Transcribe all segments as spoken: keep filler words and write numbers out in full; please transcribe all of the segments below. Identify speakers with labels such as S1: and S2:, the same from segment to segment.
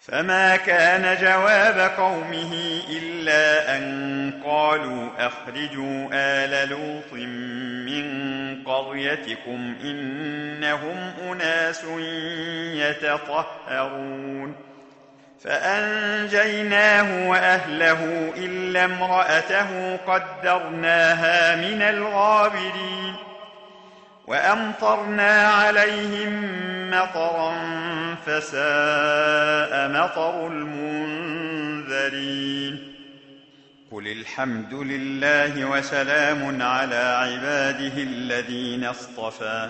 S1: فما كان جواب قومه إلا أن قالوا أخرجوا آل لوط من قريتكم إنهم أناس يتطهرون فأنجيناه وأهله إلا امرأته قدرناها من الغابرين وأمطرنا عليهم مطرا فساء مطر المنذرين قل الحمد لله وسلام على عباده الذين اصطفى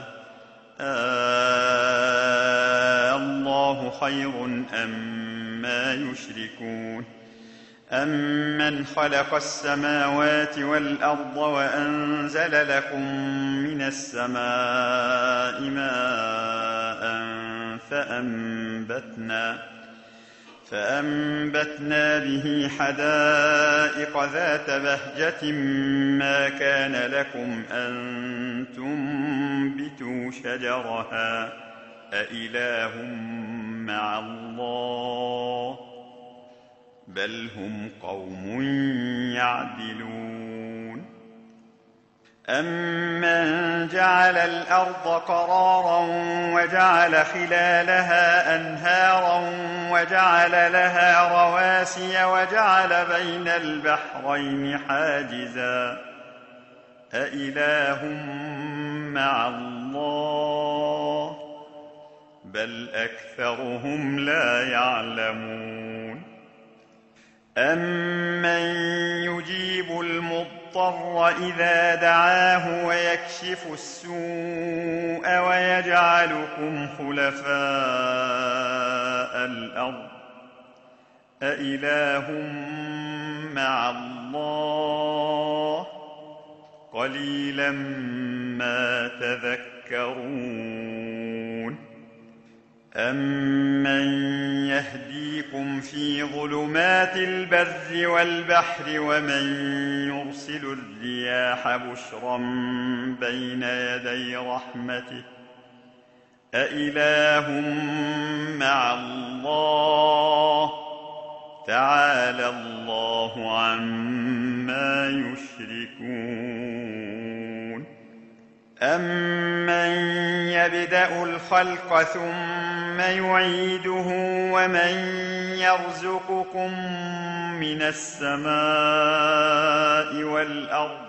S1: آه الله خير أما يشركون أمن خلق السماوات والأرض وأنزل لكم من السماء ماء فأنبتنا, فأنبتنا به حدائق ذات بهجة ما كان لكم أن تنبتوا شجرها أإله مع الله بل هم قوم يعدلون أمن جعل الأرض قرارا وجعل خلالها أنهارا وجعل لها رواسي وجعل بين البحرين حاجزا أإله مع الله بل أكثرهم لا يعلمون أمن يجيب المضطر إذا دعاه ويكشف السوء ويجعلكم خلفاء الأرض أإله مع الله قليلا ما تذكرون أمن يهديكم في ظلمات البر والبحر ومن يرسل الرياح بشرا بين يدي رحمته أإله مع الله تعالى الله عما يشركون أمن يبدأ الخلق ثم يعيده ومن يرزقكم من السماء والأرض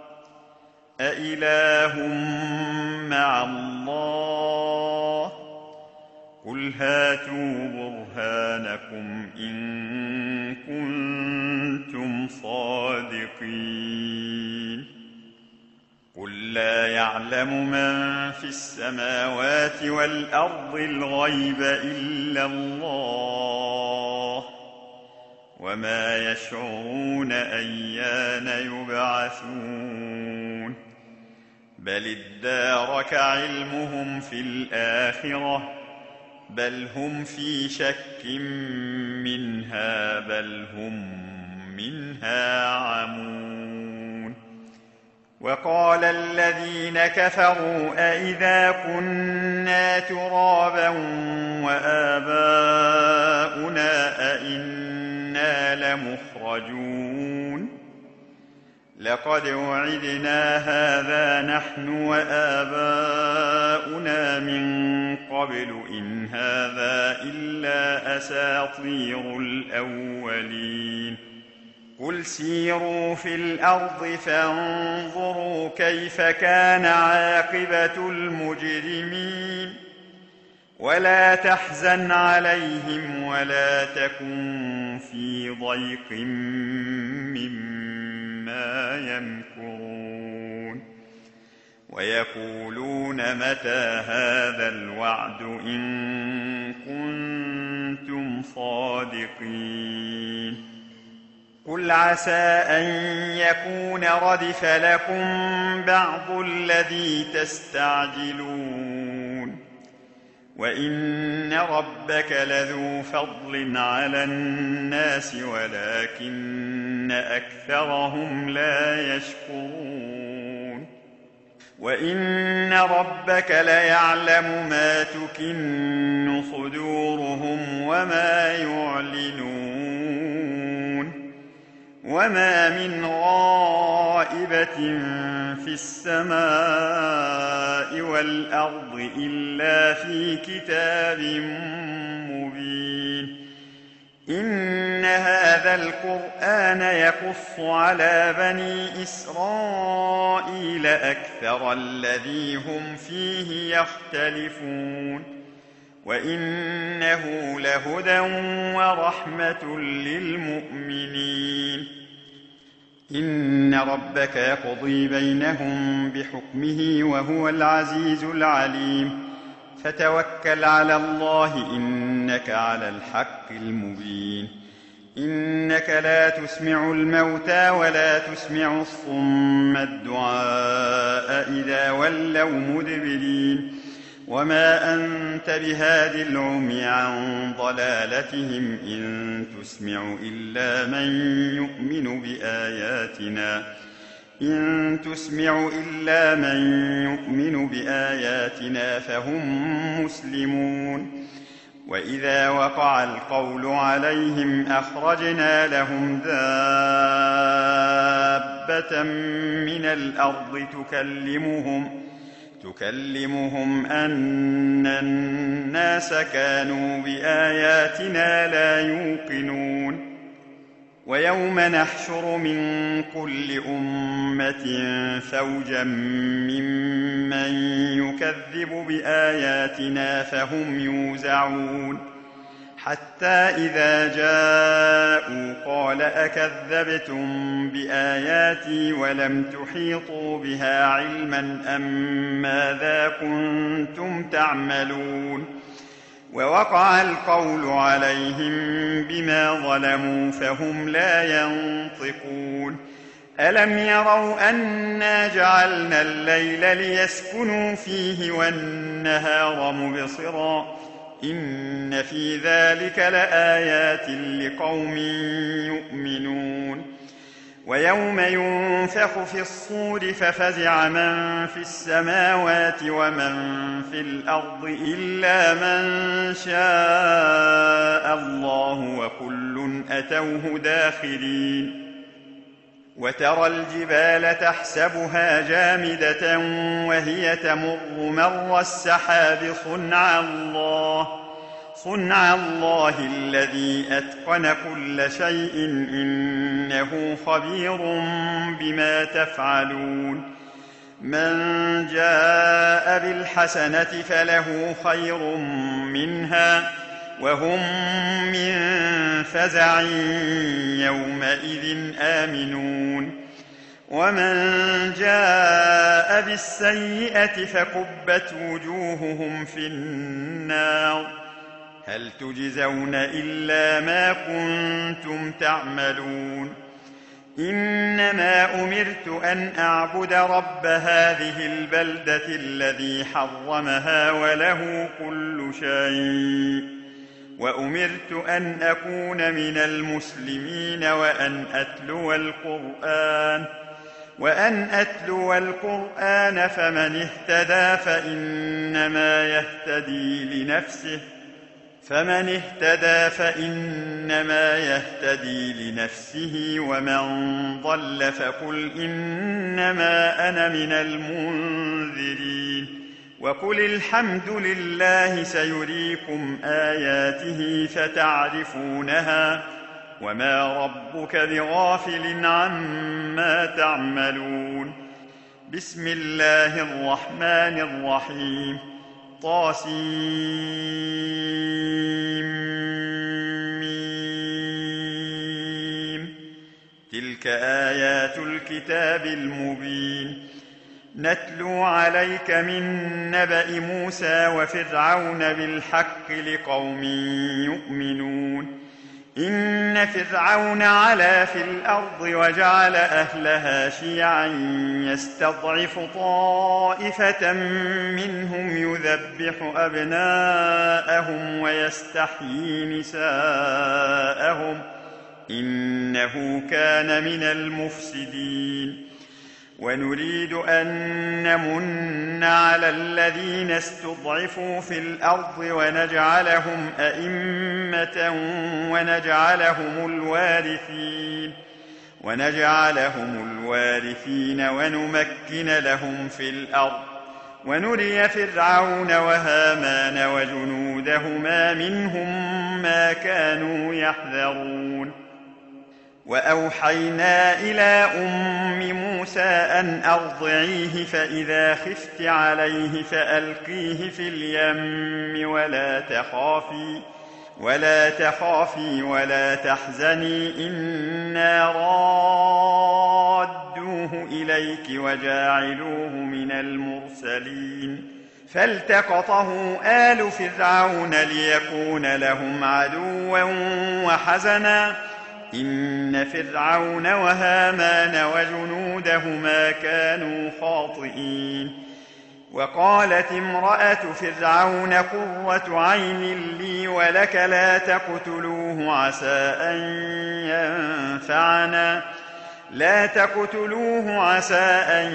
S1: أإله مع الله قل هاتوا برهانكم إن كنتم صادقين قل لا يعلم من في السماوات والأرض الغيب إلا الله وما يشعرون أيان يبعثون بل ادارك علمهم في الآخرة بل هم في شك منها بل هم منها عمون وقال الذين كفروا أئذا كنا ترابا وآباؤنا أئنا لمخرجون لقد وعدنا هذا نحن وآباؤنا من قبل إن هذا إلا أساطير الأولين قل سيروا في الأرض فانظروا كيف كان عاقبة المجرمين ولا تحزن عليهم ولا تكن في ضيق مما يمكرون ويقولون متى هذا الوعد إن كنتم صادقين قل عسى أن يكون ردف لكم بعض الذي تستعجلون وإن ربك لذو فضل على الناس ولكن أكثرهم لا يشكرون وإن ربك ليعلم ما تكن صدورهم وما يعلنون. وما من غائبة في السماء والأرض إلا في كتاب مبين. إن هذا القرآن يقص على بني إسرائيل أكثر الذي هم فيه يختلفون، وإنه لهدى ورحمة للمؤمنين. إن ربك يقضي بينهم بحكمه وهو العزيز العليم. فتوكل على الله إنك على الحق المبين. إنك لا تسمع الموتى ولا تسمع الصم الدعاء إذا ولوا مدبرين. وما أنت بهاد العمي عن ضلالتهم إن تسمع إلا من يؤمن بآياتنا إن تسمع إلا من يؤمن بآياتنا فهم مسلمون. وإذا وقع القول عليهم أخرجنا لهم دابة من الأرض تكلمهم تكلمهم أن الناس كانوا بآياتنا لا يوقنون. ويوم نحشر من كل أمة فوجا ممن يكذب بآياتنا فهم يوزعون. حتى إذا جاءوا قال أكذبتم بآياتي ولم تحيطوا بها علما أم ماذا كنتم تعملون. ووقع القول عليهم بما ظلموا فهم لا ينطقون. ألم يروا أنا جعلنا الليل ليسكنوا فيه والنهار مبصرا إن في ذلك لآيات لقوم يؤمنون. ويوم ينفخ في الصور ففزع من في السماوات ومن في الأرض إلا من شاء الله وكل أتوه داخرين. وترى الجبال تحسبها جامدة وهي تمر مر السحاب صنع الله صنع الله الذي أتقن كل شيء إنه خبير بما تفعلون. من جاء بالحسنة فله خير منها وهم من فزع يومئذ آمنون. ومن جاء بالسيئة فكبت وجوههم في النار هل تجزون إلا ما كنتم تعملون. إنما أمرت أن أعبد رب هذه البلدة الذي حرمها وله كل شيء وأمرت أن أكون من المسلمين وأن أتلو القرآن وأن أتلو القرآن فمن اهتدى فإنما يهتدي لنفسه فمن اهتدى فإنما يهتدي لنفسه ومن ضل فقل إنما أنا من المنذرين. وقل الحمد لله سيريكم آياته فتعرفونها وما ربك بغافل عما تعملون. بسم الله الرحمن الرحيم. طاسيم. تلك آيات الكتاب المبين. نتلو عليك من نبأ موسى وفرعون بالحق لقوم يؤمنون. إن فرعون علا في الأرض وجعل أهلها شيعا يستضعف طائفة منهم يذبح أبناءهم ويستحيي نساءهم إنه كان من المفسدين. ونريد أن نمن على الذين استضعفوا في الأرض ونجعلهم أئمة ونجعلهم الوارثين ونجعلهم الوارثين ونمكن لهم في الأرض ونري فرعون وهامان وجنودهما منهم ما كانوا يحذرون وأوحينا إلى أم موسى أن أرضعيه فإذا خفت عليه فألقيه في اليم ولا تخافي ولا تخافي ولا تحزني إنا رادوه إليك وجاعلوه من المرسلين فالتقطه آل فرعون ليكون لهم عدوا وحزنا إن فرعون وهامان وجنودهما كانوا خاطئين وقالت امرأة فرعون قرة عين لي ولك لا تقتلوه عسى أن ينفعنا لا تقتلوه عسى أن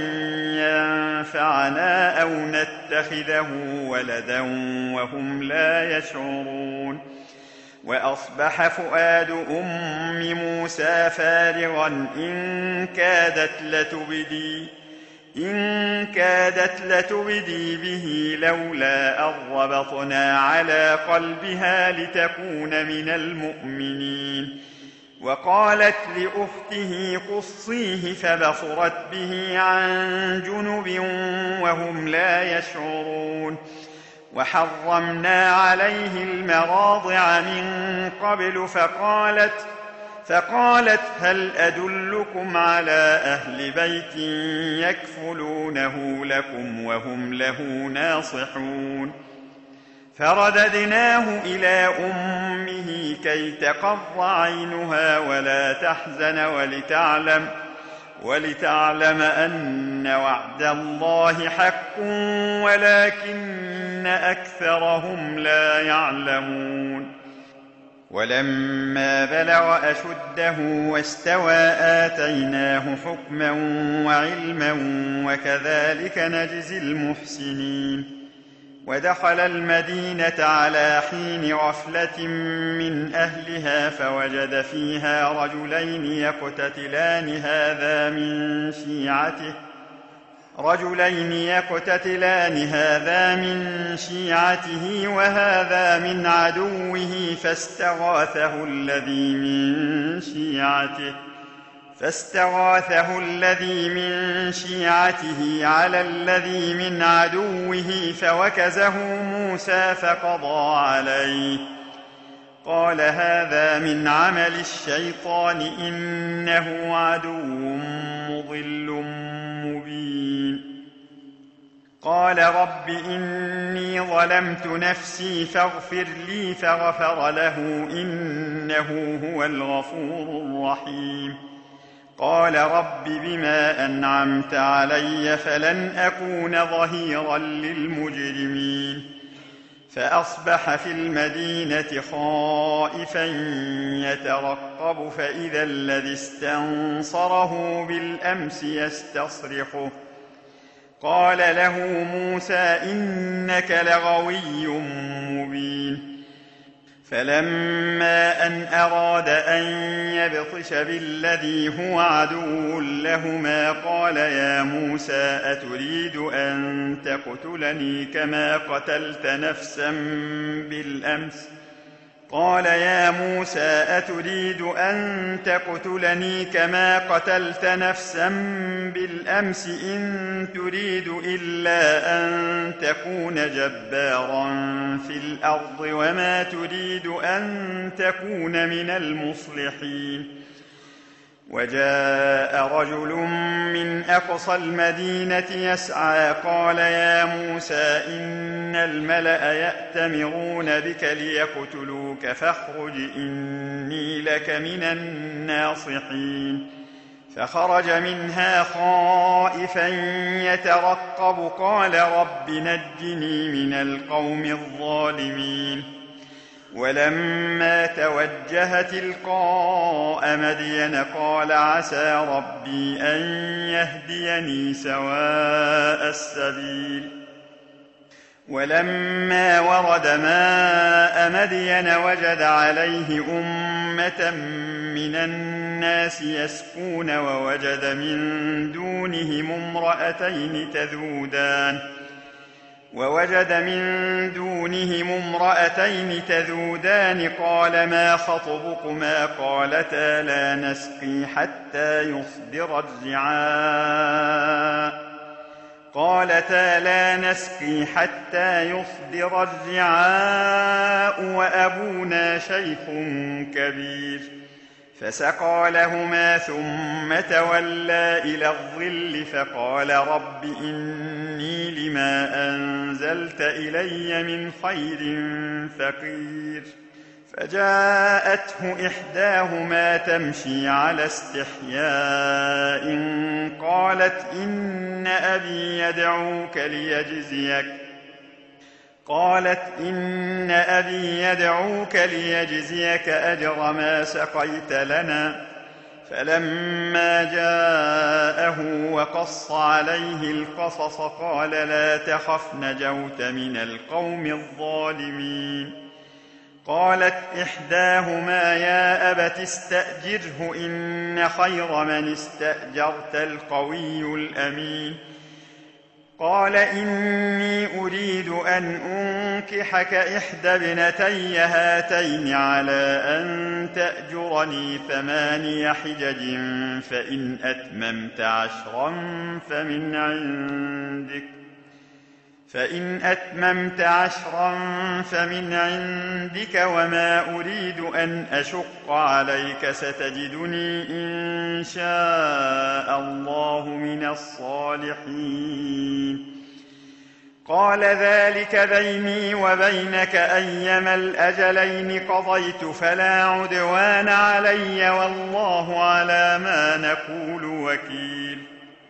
S1: ينفعنا أو نتخذه ولدا وهم لا يشعرون وأصبح فؤاد أم موسى فارغا إن كادت لتبدي إن كادت لتبدي به لولا أن ربطنا على قلبها لتكون من المؤمنين وقالت لأخته قصيه فبصرت به عن جنب وهم لا يشعرون وحرمنا عليه المراضع من قبل فقالت فقالت هل أدلكم على أهل بيت يكفلونه لكم وهم له ناصحون فرددناه إلى أمه كي تقر عينها ولا تحزن ولتعلم ولتعلم أن وعد الله حق ولكن أكثرهم لا يعلمون ولما بلغ أشده واستوى آتيناه حكما وعلما وكذلك نجزي المحسنين ودخل المدينة على حين غفلة من أهلها فوجد فيها رجلين يقتتلان هذا من شيعته رجلين يقتتلان هذا من شيعته وهذا من عدوه فاستغاثه الذي من شيعته فاستغاثه الذي من شيعته على الذي من عدوه فوكزه موسى فقضى عليه قال هذا من عمل الشيطان إنه عدو مضل مبين قال رب إني ظلمت نفسي فاغفر لي فغفر له إنه هو الغفور الرحيم قال رب بما أنعمت علي فلن أكون ظهيرا للمجرمين فأصبح في المدينة خائفا يترقب فإذا الذي استنصره بالأمس يستصرخه قال له موسى إنك لغوي مبين فلما أن أراد أن يبطش بالذي هو عدو لهما قال يا موسى أتريد أن تقتلني كما قتلت نفسا بالأمس قال يا موسى أتريد أن تقتلني كما قتلت نفسا بالأمس إن تريد إلا أن تكون جبارا في الأرض وما تريد أن تكون من المصلحين وجاء رجل من أقصى المدينة يسعى قال يا موسى إن الملأ يأتمرون بك ليقتلوك فاخرج إني لك من الناصحين فخرج منها خائفا يترقب قال رب نجني من القوم الظالمين ولما توجه تلقاء مدين قال عسى ربي أن يهديني سواء السبيل. ولما ورد ماء مدين وجد عليه أمة من الناس يسقون ووجد من دونهم امرأتين تذودان ووجد من دونهم امرأتين تذودان قال ما خطبكما قالتا لا نسقي حتى يصدر الرعاء قالتا لا نسقي حتى يصدر الرعاء وأبونا شيخ كبير فسقى لهما ثم تولى إلى الظل فقال رب إني لما أنزلت إلي من خير فقير. فجاءته إحداهما تمشي على استحياء قالت إن أبي يدعوك ليجزيك قالت إن أبي يدعوك ليجزيك أجر ما سقيت لنا. فلما جاءه وقص عليه القصص قال لا تخف نجوت من القوم الظالمين. قالت إحداهما يا أبت استأجره إن خير من استأجرت القوي الأمين. قال إني أريد أن أنكحك إحدى ابنتي هاتين على أن تأجرني ثماني حجج فإن أتممت عشرا فمن عندك فإن أتممت عشرا فمن عندك وما أريد أن أشق عليك ستجدني إن شاء الله من الصالحين. قال ذلك بيني وبينك أيما الأجلين قضيت فلا عدوان علي والله على ما نقول وكيل.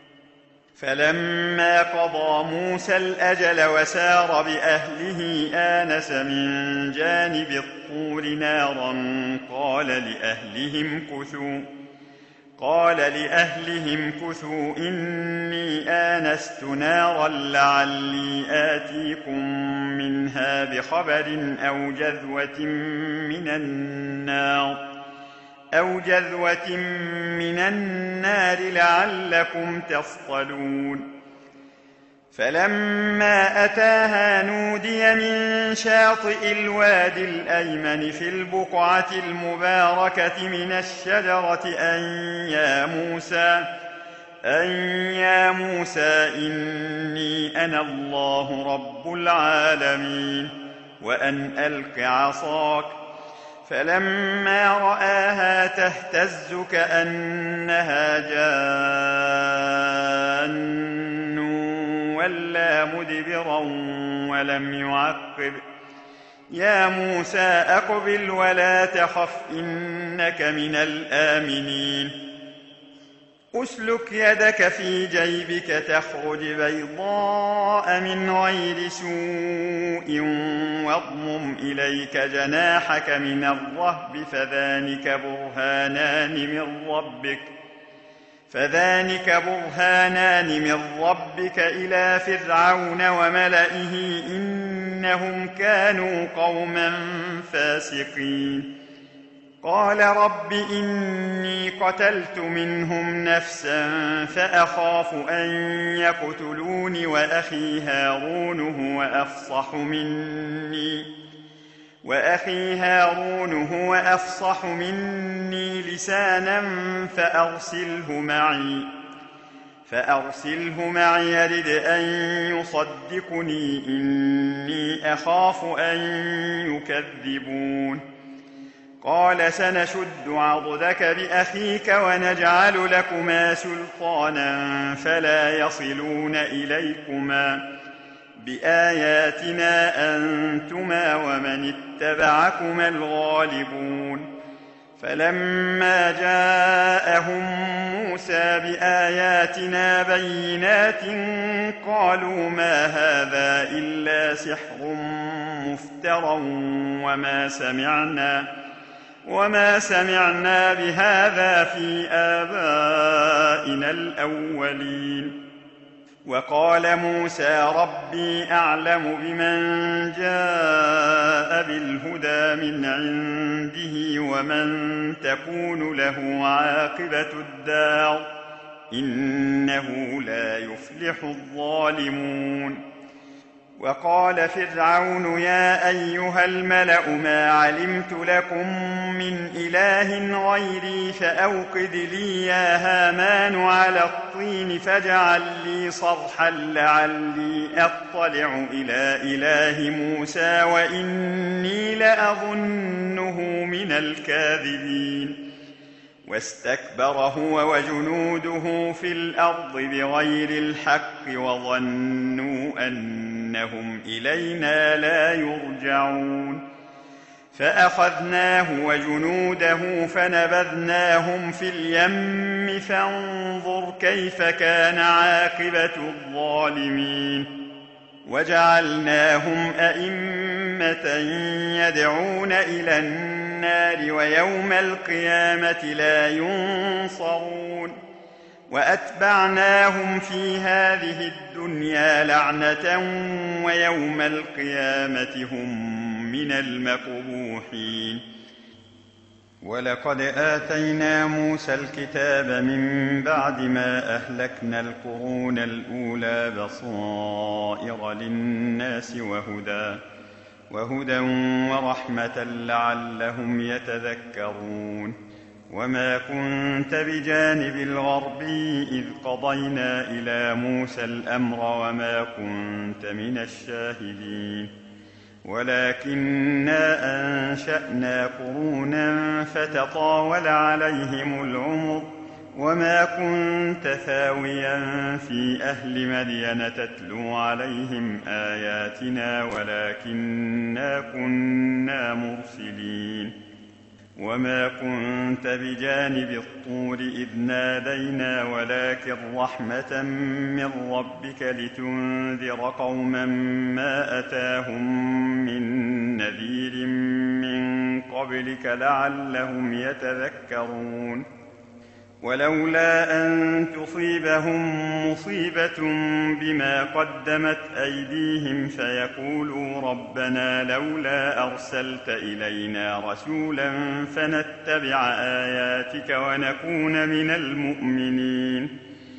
S1: فلما قضى موسى الأجل وسار بأهله آنس من جانب الطور نارا قال لأهلهم كثوا قال لأهلهم كثوا إني آنست نارا لعلي آتيكم منها بخبر أو جذوة من النار أو جذوة من النار لعلكم تصطلون. فلما أتاها نودي من شاطئ الوادي الأيمن في البقعة المباركة من الشجرة أن يا موسى أن يا موسى إني أنا الله رب العالمين وأن ألق عصاك. فلما رآها تهتز كأنها جان ولا مدبرا ولم يعقب. يا موسى أقبل ولا تخف إنك من الآمنين. أسلك يدك في جيبك تخرج بيضاء من غير سوء واضمم إليك جناحك من الرهب فذلك برهانان من ربك فذلك برهانان من ربك إلى فرعون وملئه إنهم كانوا قوما فاسقين. قال رب إني قتلت منهم نفسا فأخاف أن يقتلون وأخي هارون هو أفصح مني وأخي هارون هو أفصح مني لسانا فأرسله معي فأرسله معي يرد أن يصدقني إني أخاف أن يكذبون. قال سنشد عضدك بأخيك ونجعل لكما سلطانا فلا يصلون إليكما بآياتنا أنتما ومن اتبعكما الغالبون. فلما جاءهم موسى بآياتنا بينات قالوا ما هذا إلا سحر مفترى وما سمعنا وما سمعنا بهذا في آبائنا الأولين. وقال موسى ربي أعلم بمن جاء بالهدى من عنده ومن تكون له عاقبة الدار إنه لا يفلح الظالمون. وقال فرعون يا أيها الملأ ما علمت لكم من إله غيري فأوقد لي يا هامان على الطين فاجعل لي صرحا لعلي أطلع إلى إله موسى وإني لأظنه من الكاذبين. واستكبر هو وجنوده في الأرض بغير الحق وظنوا أنهم إلينا لا يرجعون. فأخذناه وجنوده فنبذناهم في اليم فانظر كيف كان عاقبة الظالمين. وجعلناهم أئمة يدعون إلى النار ويوم القيامة لا ينصرون. وأتبعناهم في هذه الدنيا لعنة ويوم القيامة هم من المقبوحين. ولقد آتينا موسى الكتاب من بعد ما أهلكنا القرون الأولى بصائر للناس وهدى وهدى ورحمة لعلهم يتذكرون. وما كنت بجانب الغربي إذ قضينا إلى موسى الأمر وما كنت من الشاهدين ولكننا أنشأنا قرونا فتطاول عليهم العمر وما كنت ثاويا في أهل مدين تتلو عليهم آياتنا ولكننا كنا مرسلين. وما كنت بجانب الطور إذ نادينا ولكن رحمة من ربك لتنذر قوما ما أتاهم من نذير من قبلك لعلهم يتذكرون. ولولا أن تصيبهم مصيبة بما قدمت أيديهم فيقولوا ربنا لولا أرسلت إلينا رسولا فنتبع آياتك ونكون من المؤمنين.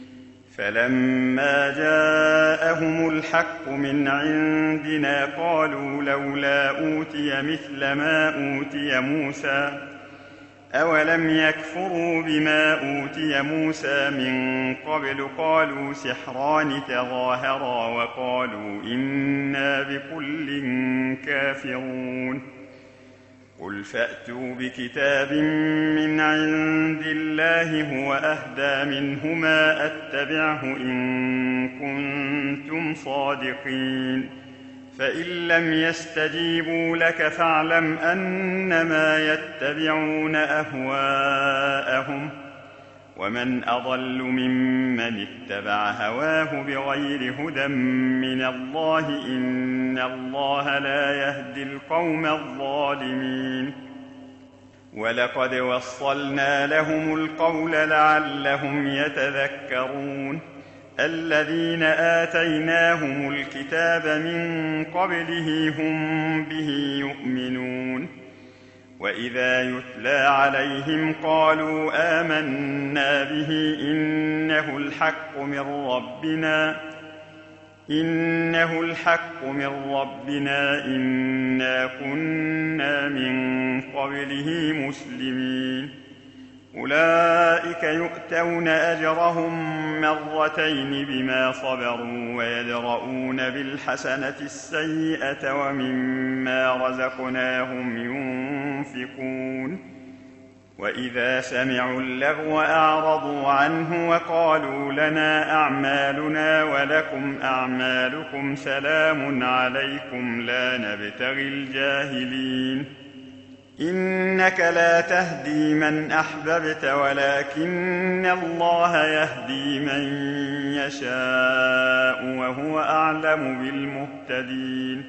S1: فلما جاءهم الحق من عندنا قالوا لولا أوتي مثل ما أوتي موسى أولم يكفروا بما أوتي موسى من قبل قالوا سحران تظاهرا وقالوا إنا بكل كافرون. قل فأتوا بكتاب من عند الله هو أهدى منهما أتبعه إن كنتم صادقين. فإن لم يستجيبوا لك فاعلم أنما يتبعون أهواءهم ومن أضل ممن اتبع هواه بغير هدى من الله إن الله لا يهدي القوم الظالمين. ولقد وصلنا لهم القول لعلهم يتذكرون. الذين آتيناهم الكتاب من قبله هم به يؤمنون. وإذا يتلى عليهم قالوا آمنا به إنه الحق من ربنا إنه الحق من ربنا إنا كنا من قبله مسلمين. أولئك يؤتون أجرهم مرتين بما صبروا ويدرؤون بالحسنة السيئة ومما رزقناهم ينفقون. وإذا سمعوا اللغو أعرضوا عنه وقالوا لنا أعمالنا ولكم أعمالكم سلام عليكم لا نبتغي الجاهلين إنك لا تهدي من أحببت ولكن الله يهدي من يشاء وهو أعلم بالمهتدين.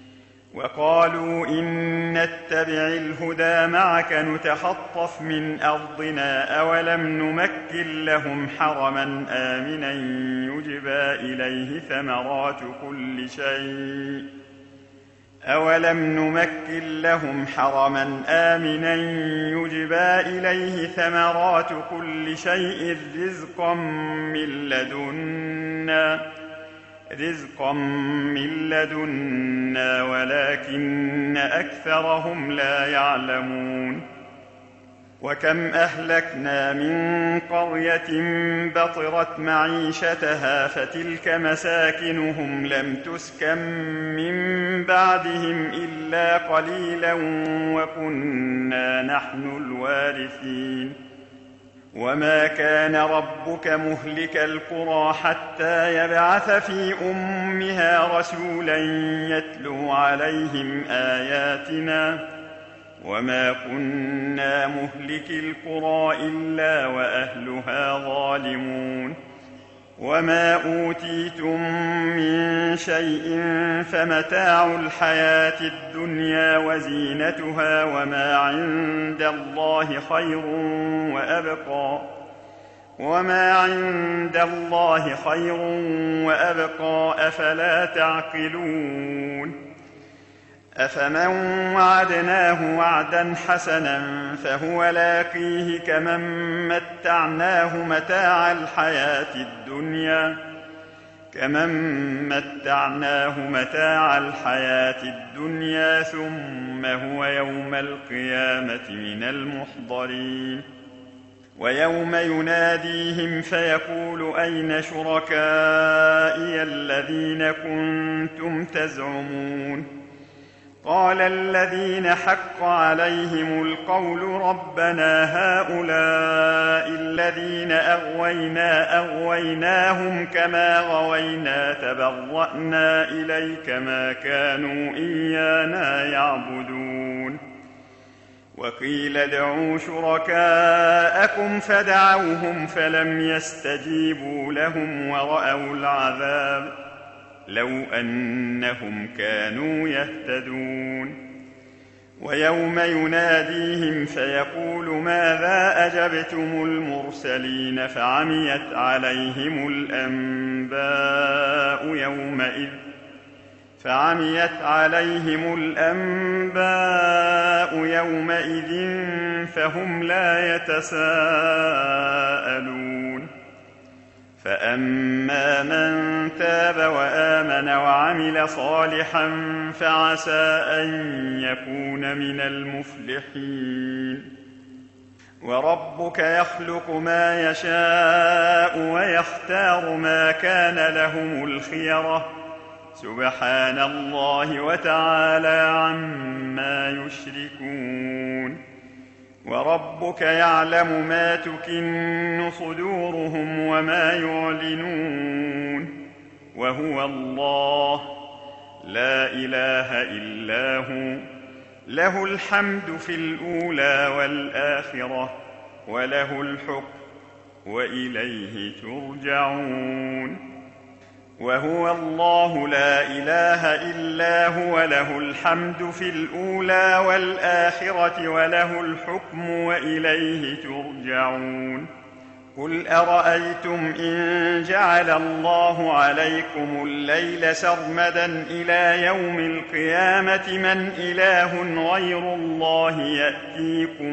S1: وقالوا إن نتبع الهدى معك نتخطف من أرضنا أولم نمكن لهم حرما آمنا يجبى إليه ثمرات كل شيء أولم نمكن لهم حرما آمنا يجبى إليه ثمرات كل شيء رزقا من لدنا رزقا من لدنا ولكن أكثرهم لا يعلمون. وكم أهلكنا من قرية بطرت معيشتها فتلك مساكنهم لم تسكن من بعدهم إلا قليلا وكنا نحن الوارثين. وما كان ربك مهلك القرى حتى يبعث في أمها رسولا يتلو عليهم آياتنا وما كنا مهلك القرى إلا وأهلها ظالمون. وما أوتيتم من شيء فمتاع الحياة الدنيا وزينتها وما عند الله خير وأبقى وما عند الله خير وأبقى أفلا تعقلون. أفمن وعدناه وعدا حسنا فهو لاقيه كمن متعناه متاع الحياة الدنيا كمن متعناه متاع الحياة الدنيا ثم هو يوم القيامة من المحضرين. ويوم يناديهم فيقول أين شركائي الذين كنتم تزعمون قال الذين حق عليهم القول ربنا هؤلاء الذين أغوينا أغويناهم كما غوينا تبرأنا إليك ما كانوا إيانا يعبدون. وقيل ادعوا شركاءكم فدعوهم فلم يستجيبوا لهم ورأوا العذاب لو أنهم كانوا يهتدون. ويوم يناديهم فيقول ماذا أجبتم المرسلين فعميت عليهم الأنباء يومئذ فعميت عليهم الأنباء يومئذ فهم لا يتساءلون. فأما من تاب وآمن وعمل صالحا فعسى أن يكون من المفلحين. وربك يخلق ما يشاء ويختار ما كان لهم الخيرة سبحان الله وتعالى عما يشركون. وربك يعلم ما تكن صدورهم وما يعلنون وهو الله لا إله إلا هو له الحمد في الأولى والآخرة وله الحكم وإليه ترجعون. وهو الله لا إله إلا هو له الحمد في الأولى والآخرة وله الحكم وإليه ترجعون. قل أرأيتم إن جعل الله عليكم الليل سرمدا إلى يوم القيامة من إله غير الله يأتيكم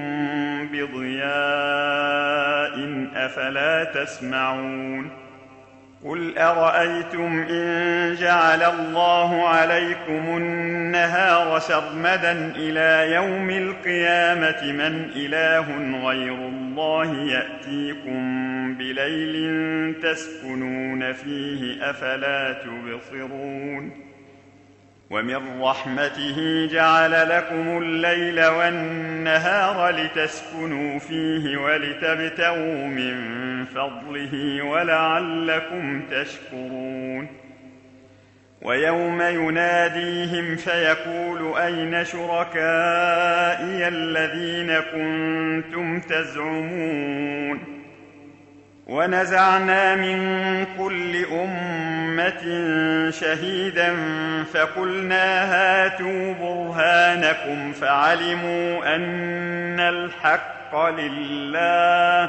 S1: بضياء أفلا تسمعون. قل أرأيتم إن جعل الله عليكم النهار سرمدا إلى يوم القيامة من إله غير الله يأتيكم بليل تسكنون فيه أفلا تبصرون. ومن رحمته جعل لكم الليل والنهار لتسكنوا فيه ولتبتغوا من فضله ولعلكم تشكرون. ويوم يناديهم فيقول أين شركائي الذين كنتم تزعمون ونزعنا من كل أمة شهيدا فقلنا هاتوا برهانكم فعلموا أن الحق لله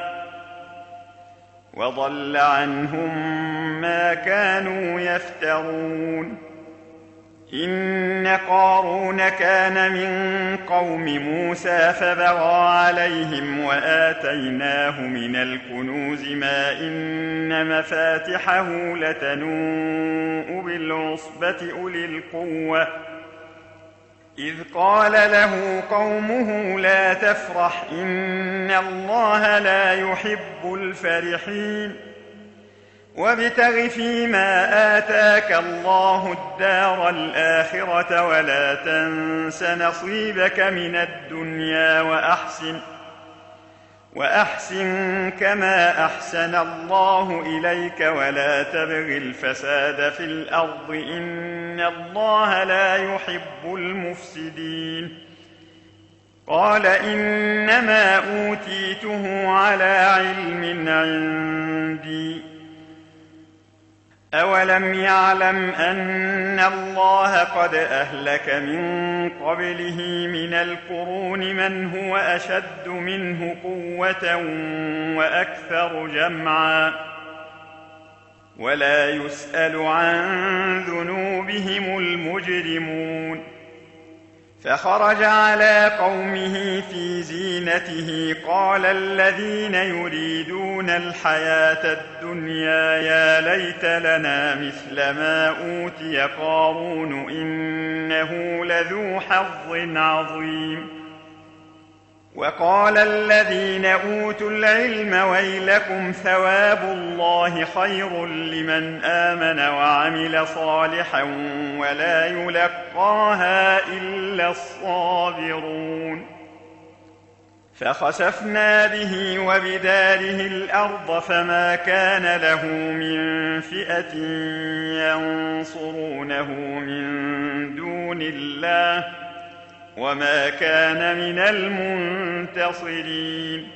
S1: وضل عنهم ما كانوا يفترون إن قارون كان من قوم موسى فبغى عليهم وآتيناه من الكنوز ما إن مفاتحه لتنوء بالعصبة أولي القوة إذ قال له قومه لا تفرح إن الله لا يحب الفرحين وابتغ فيما آتاك الله الدار الآخرة ولا تنس نصيبك من الدنيا وأحسن وأحسن كما أحسن الله إليك ولا تبغ الفساد في الأرض إن الله لا يحب المفسدين قال إنما أوتيته على علم عندي أولم يعلم أن الله قد أهلك من قبله من القرون من هو أشد منه قوة وأكثر جمعا ولا يسأل عن ذنوبهم المجرمون فخرج على قومه في زينته قال الذين يريدون الحياة الدنيا يا ليت لنا مثل ما أوتي قارون إنه لذو حظ عظيم وقال الذين أوتوا العلم ويلكم ثواب الله خير لمن آمن وعمل صالحا ولا يلقاها إلا الصابرون فخسفنا به وبداره الأرض فما كان له من فئة ينصرونه من دون الله وما كان من المنتصرين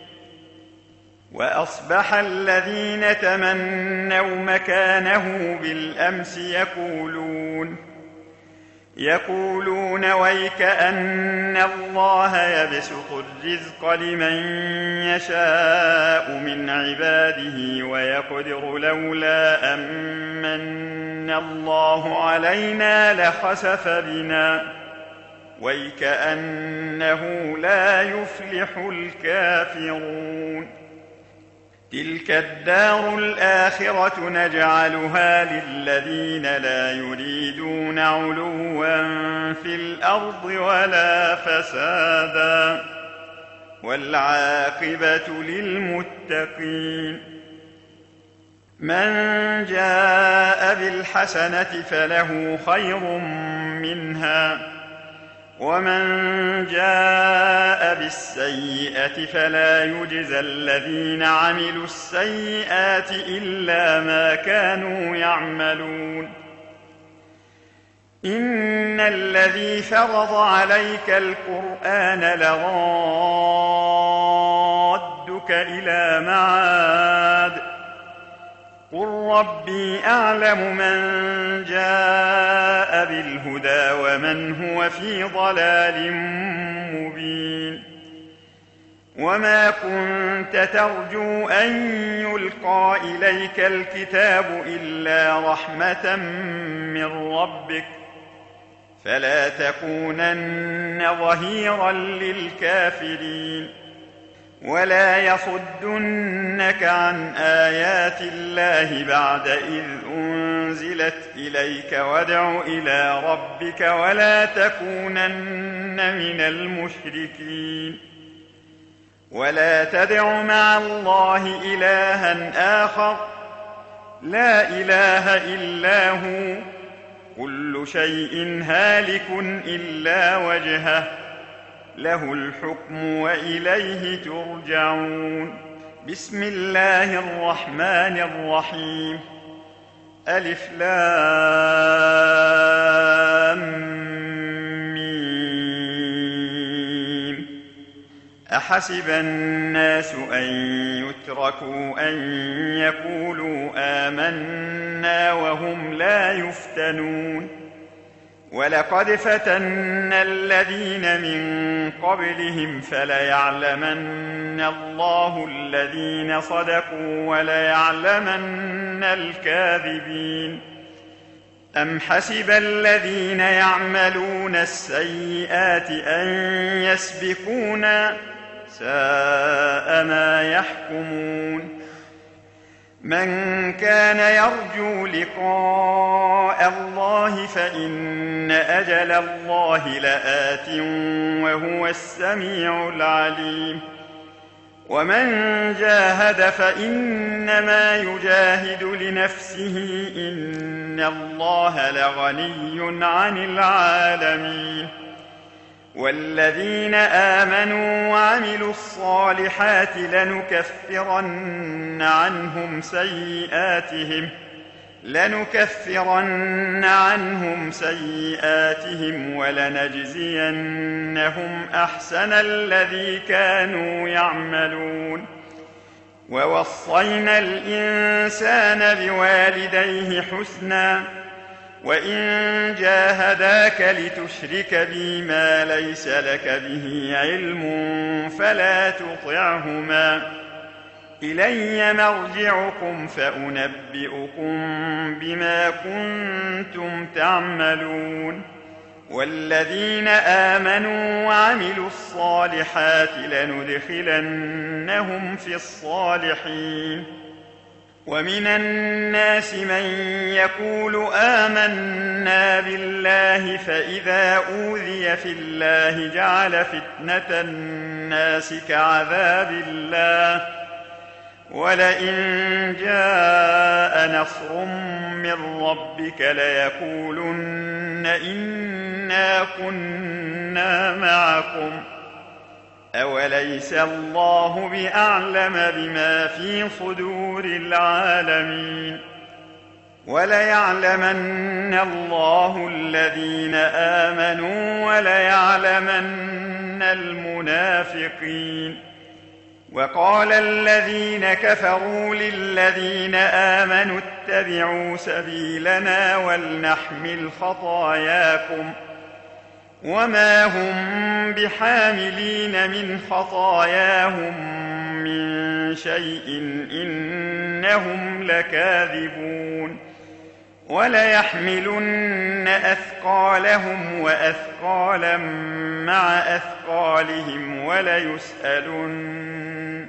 S1: وأصبح الذين تمنوا مكانه بالأمس يقولون يقولون ويكأن الله يبسط الرزق لمن يشاء من عباده ويقدر لولا أمن الله علينا لخسف بنا ويكأنه لا يفلح الكافرون تلك الدار الآخرة نجعلها للذين لا يريدون علوا في الأرض ولا فسادا والعاقبة للمتقين من جاء بالحسنة فله خير منها ومن جاء بالسيئة فلا يجزى الذين عملوا السيئات إلا ما كانوا يعملون إن الذي فرض عليك القرآن لرادك إلى معاد قل ربي أعلم من جاء بالهدى ومن هو في ضلال مبين وما كنت ترجو أن يلقى إليك الكتاب إلا رحمة من ربك فلا تكونن ظهيرا للكافرين ولا يصدنك عن آيات الله بعد إذ أنزلت إليك وادع إلى ربك ولا تكونن من المشركين ولا تدع مع الله إلها آخر لا إله إلا هو كل شيء هالك إلا وجهه له الحكم وإليه ترجعون بسم الله الرحمن الرحيم ألف لام ميم. أحسب الناس أن يتركوا أن يقولوا آمنا وهم لا يفتنون. ولقد فتنا الذين من قبلهم فليعلمن الله الذين صدقوا وليعلمن الكاذبين. أم حسب الذين يعملون السيئات أن يسبقونا ساء ما يحكمون. من كان يرجو لقاء الله فإن أجل الله لآت وهو السميع العليم. ومن جاهد فإنما يجاهد لنفسه إن الله لغني عن العالمين. والذين آمنوا وعملوا الصالحات لنكفرن عنهم سيئاتهم لنكفرن عنهم سيئاتهم ولنجزينهم أحسن الذي كانوا يعملون. ووصينا الإنسان بوالديه حسنا وإن جاهداك لتشرك بي ما ليس لك به علم فلا تطعهما إلي مرجعكم فأنبئكم بما كنتم تعملون. والذين آمنوا وعملوا الصالحات لندخلنهم في الصالحين. ومن الناس من يقول آمنا بالله فإذا أوذي في الله جعل فتنة الناس كعذاب الله ولئن جاء نصر من ربك ليقولن إنا كنا معكم أوليس الله بأعلم بما في صدور العالمين. وليعلمن الله الذين آمنوا وليعلمن المنافقين. وقال الذين كفروا للذين آمنوا اتبعوا سبيلنا ولنحمل خطاياكم وما هم بحاملين من خطاياهم من شيء إنهم لكاذبون. وليحملن أثقالهم وأثقالا مع أثقالهم وليسألن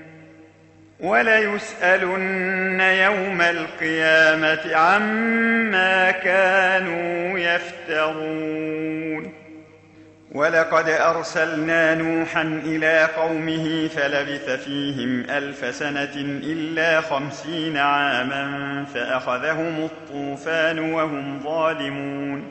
S1: وليسألن يوم القيامة عما كانوا يفترون. ولقد أرسلنا نوحا إلى قومه فلبث فيهم ألف سنة إلا خمسين عاما فأخذهم الطوفان وهم ظالمون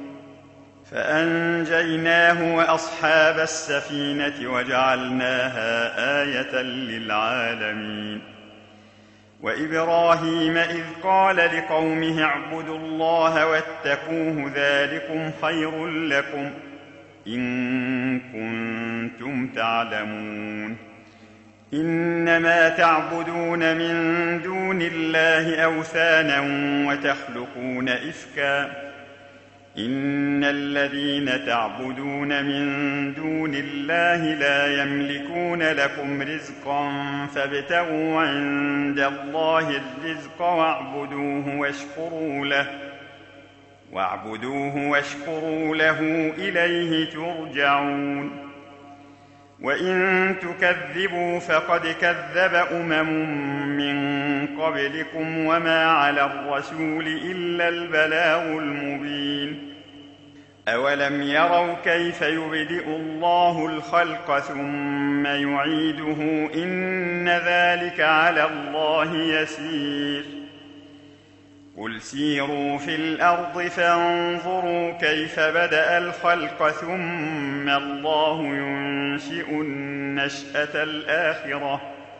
S1: فأنجيناه وأصحاب السفينة وجعلناها آية للعالمين. وإبراهيم إذ قال لقومه اعبدوا الله واتقوه ذلكم خير لكم إن كنتم تعلمون. إنما تعبدون من دون الله أوثانا وتخلقون إفكا إن الذين تعبدون من دون الله لا يملكون لكم رزقا فابتغوا عند الله الرزق واعبدوه واشكروا له واعبدوه واشكروا له إليه ترجعون. وإن تكذبوا فقد كذب أمم من قبلكم وما على الرسول إلا البلاغ المبين. أولم يروا كيف يبدئ الله الخلق ثم يعيده إن ذلك على الله يسير. قل سيروا في الأرض فانظروا كيف بدأ الخلق ثم الله ينشئ النشأة الآخرة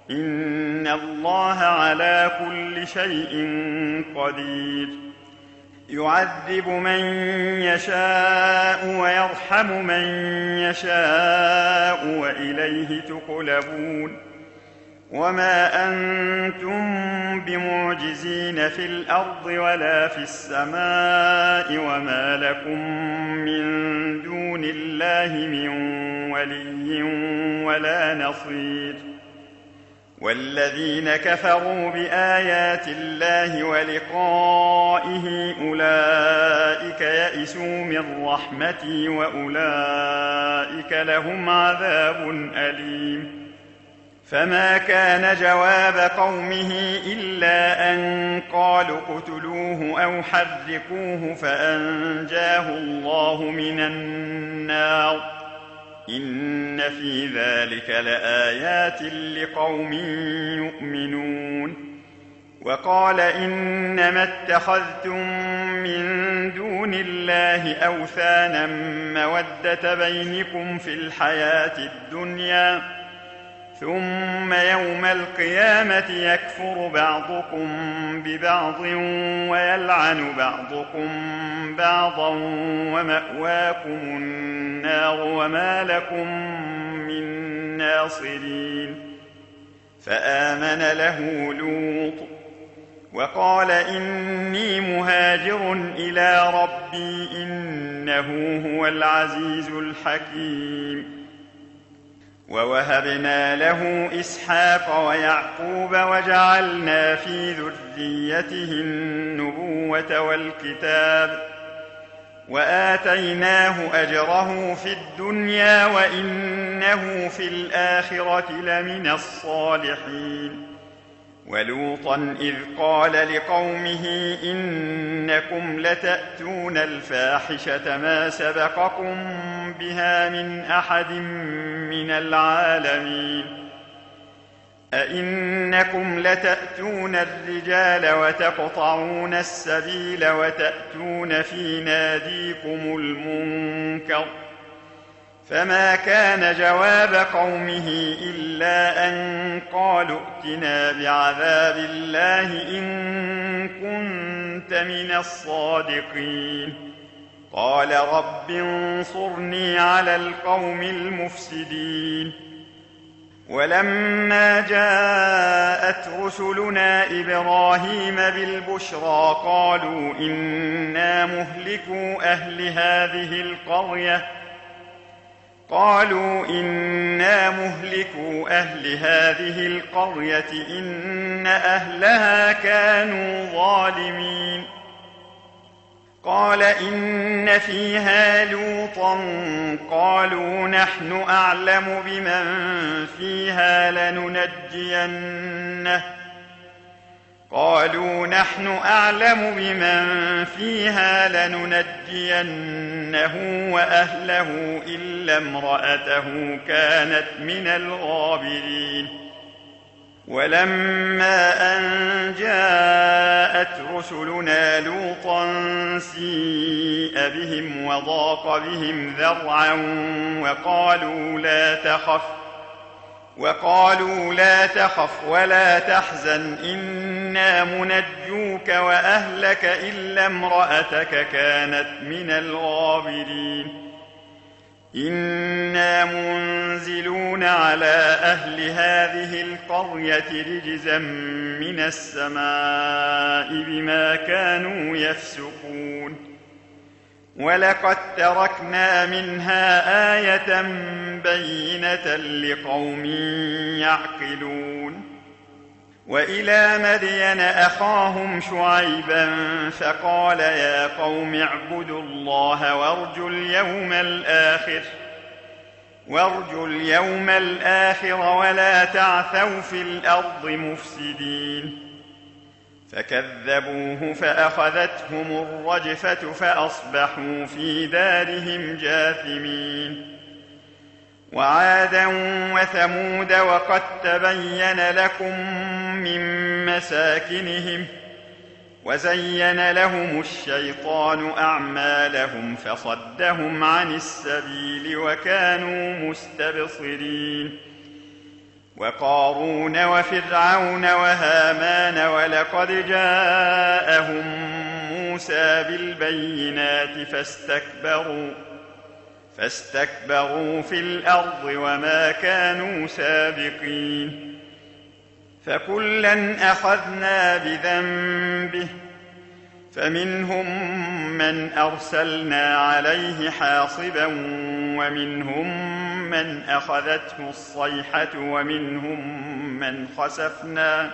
S1: إن الله على كل شيء قدير يعذب من يشاء ويرحم من يشاء وإليه تقلبون وما أنتم بمعجزين في الأرض ولا في السماء وما لكم من دون الله من ولي ولا نصير والذين كفروا بآيات الله ولقائه أولئك يئسوا من رحمتي وأولئك لهم عذاب أليم فما كان جواب قومه إلا أن قالوا اقتلوه أو حرقوه فأنجاه الله من النار إن في ذلك لآيات لقوم يؤمنون وقال إنما اتخذتم من دون الله أوثانا مودة بينكم في الحياة الدنيا ثم يوم القيامة يكفر بعضكم ببعض ويلعن بعضكم بعضا ومأواكم النار وما لكم من ناصرين فآمن له لوط وقال إني مهاجر إلى ربي إنه هو العزيز الحكيم ووهبنا له إسحاق ويعقوب وجعلنا في ذريته النبوة والكتاب وآتيناه أجره في الدنيا وإنه في الآخرة لمن الصالحين ولوطا إذ قال لقومه إنكم لتأتون الفاحشة ما سبقكم بها من أحد من العالمين أئنكم لتأتون الرجال وتقطعون السبيل وتأتون في ناديكم المنكر فما كان جواب قومه إلا أن قالوا ائتنا بعذاب الله إن كنت من الصادقين قال رب انصرني على القوم المفسدين ولما جاءت رسلنا إبراهيم بالبشرى قالوا إنا مهلكو أهل هذه القرية قالوا إنا مهلكو أهل هذه القرية إن أهلها كانوا ظالمين قال إن فيها لوطا قالوا نحن أعلم بمن فيها لننجينه قالوا نحن أعلم بمن فيها لننجينه وأهله إلا امرأته كانت من الغابرين ولما أن جاءت رسلنا لوطا سيء بهم وضاق بهم ذرعا وقالوا لا تخف وقالوا لا تخف ولا تحزن إنا منجوك وأهلك إلا امرأتك كانت من الغابرين إنا منزلون على أهل هذه القرية رجزا من السماء بما كانوا يفسقون ولقد تركنا منها آية بينة لقوم يعقلون وإلى مدين أخاهم شعيبا فقال يا قوم اعبدوا الله وارجوا اليوم الآخر وارجوا اليوم الآخر ولا تعثوا في الأرض مفسدين فكذبوه فأخذتهم الرجفة فأصبحوا في دارهم جاثمين وعادا وثمود وقد تبين لكم من مساكنهم وزين لهم الشيطان أعمالهم فصدهم عن السبيل وكانوا مستبصرين وقارون وفرعون وهامان ولقد جاءهم موسى بالبينات فاستكبروا فاستكبروا في الأرض وما كانوا سابقين فكلا أخذنا بذنبه فمنهم من أرسلنا عليه حاصبا ومنهم من أخذته الصيحة ومنهم من خسفنا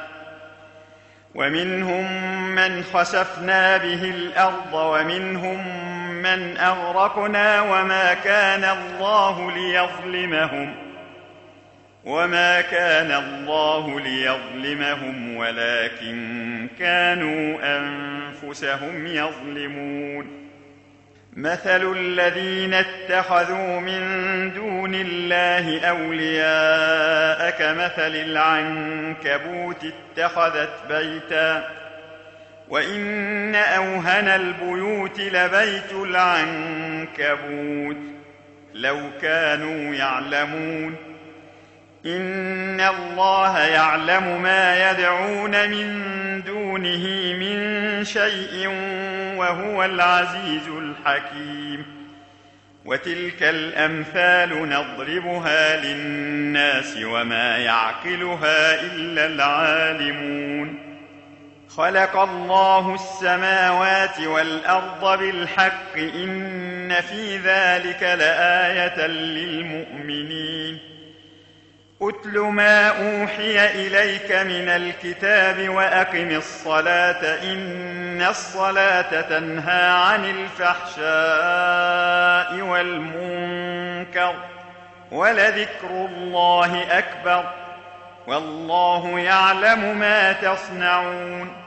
S1: ومنهم من خسفنا به الأرض ومنهم من أغرقنا وما كان الله ليظلمهم وما كان الله ليظلمهم ولكن كانوا أنفسهم يظلمون مثل الذين اتخذوا من دون الله أولياء كمثل العنكبوت اتخذت بيتا وإن أوهن البيوت لبيت العنكبوت لو كانوا يعلمون إن الله يعلم ما يدعون من دونه من شيء وهو العزيز الحكيم وتلك الأمثال نضربها للناس وما يعقلها إلا العالمون خلق الله السماوات والأرض بالحق إن في ذلك لآية للمؤمنين أتل ما أوحي إليك من الكتاب وأقم الصلاة إن الصلاة تنهى عن الفحشاء والمنكر ولذكر الله أكبر والله يعلم ما تصنعون